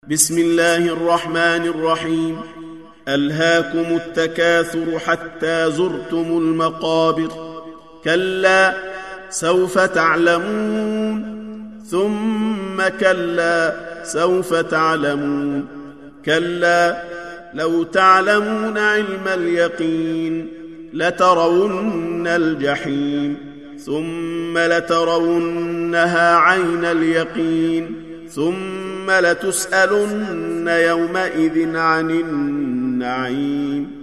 بسم الله الرحمن الرحيم. ألهاكم التكاثر حتى زرتم المقابر، كلا سوف تعلمون ثم كلا سوف تعلمون، كلا لو تعلمون علم اليقين لترون الجحيم ثم لترونها عين اليقين ثم لتسألن يومئذ عن النعيم.